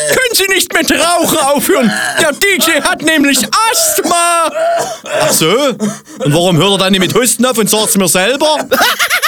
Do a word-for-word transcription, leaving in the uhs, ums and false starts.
können Sie nicht mit Rauchen aufhören? Der D J hat nämlich Asthma. Ach so? Und warum hört er dann nicht mit Husten auf und sagt's mir selber?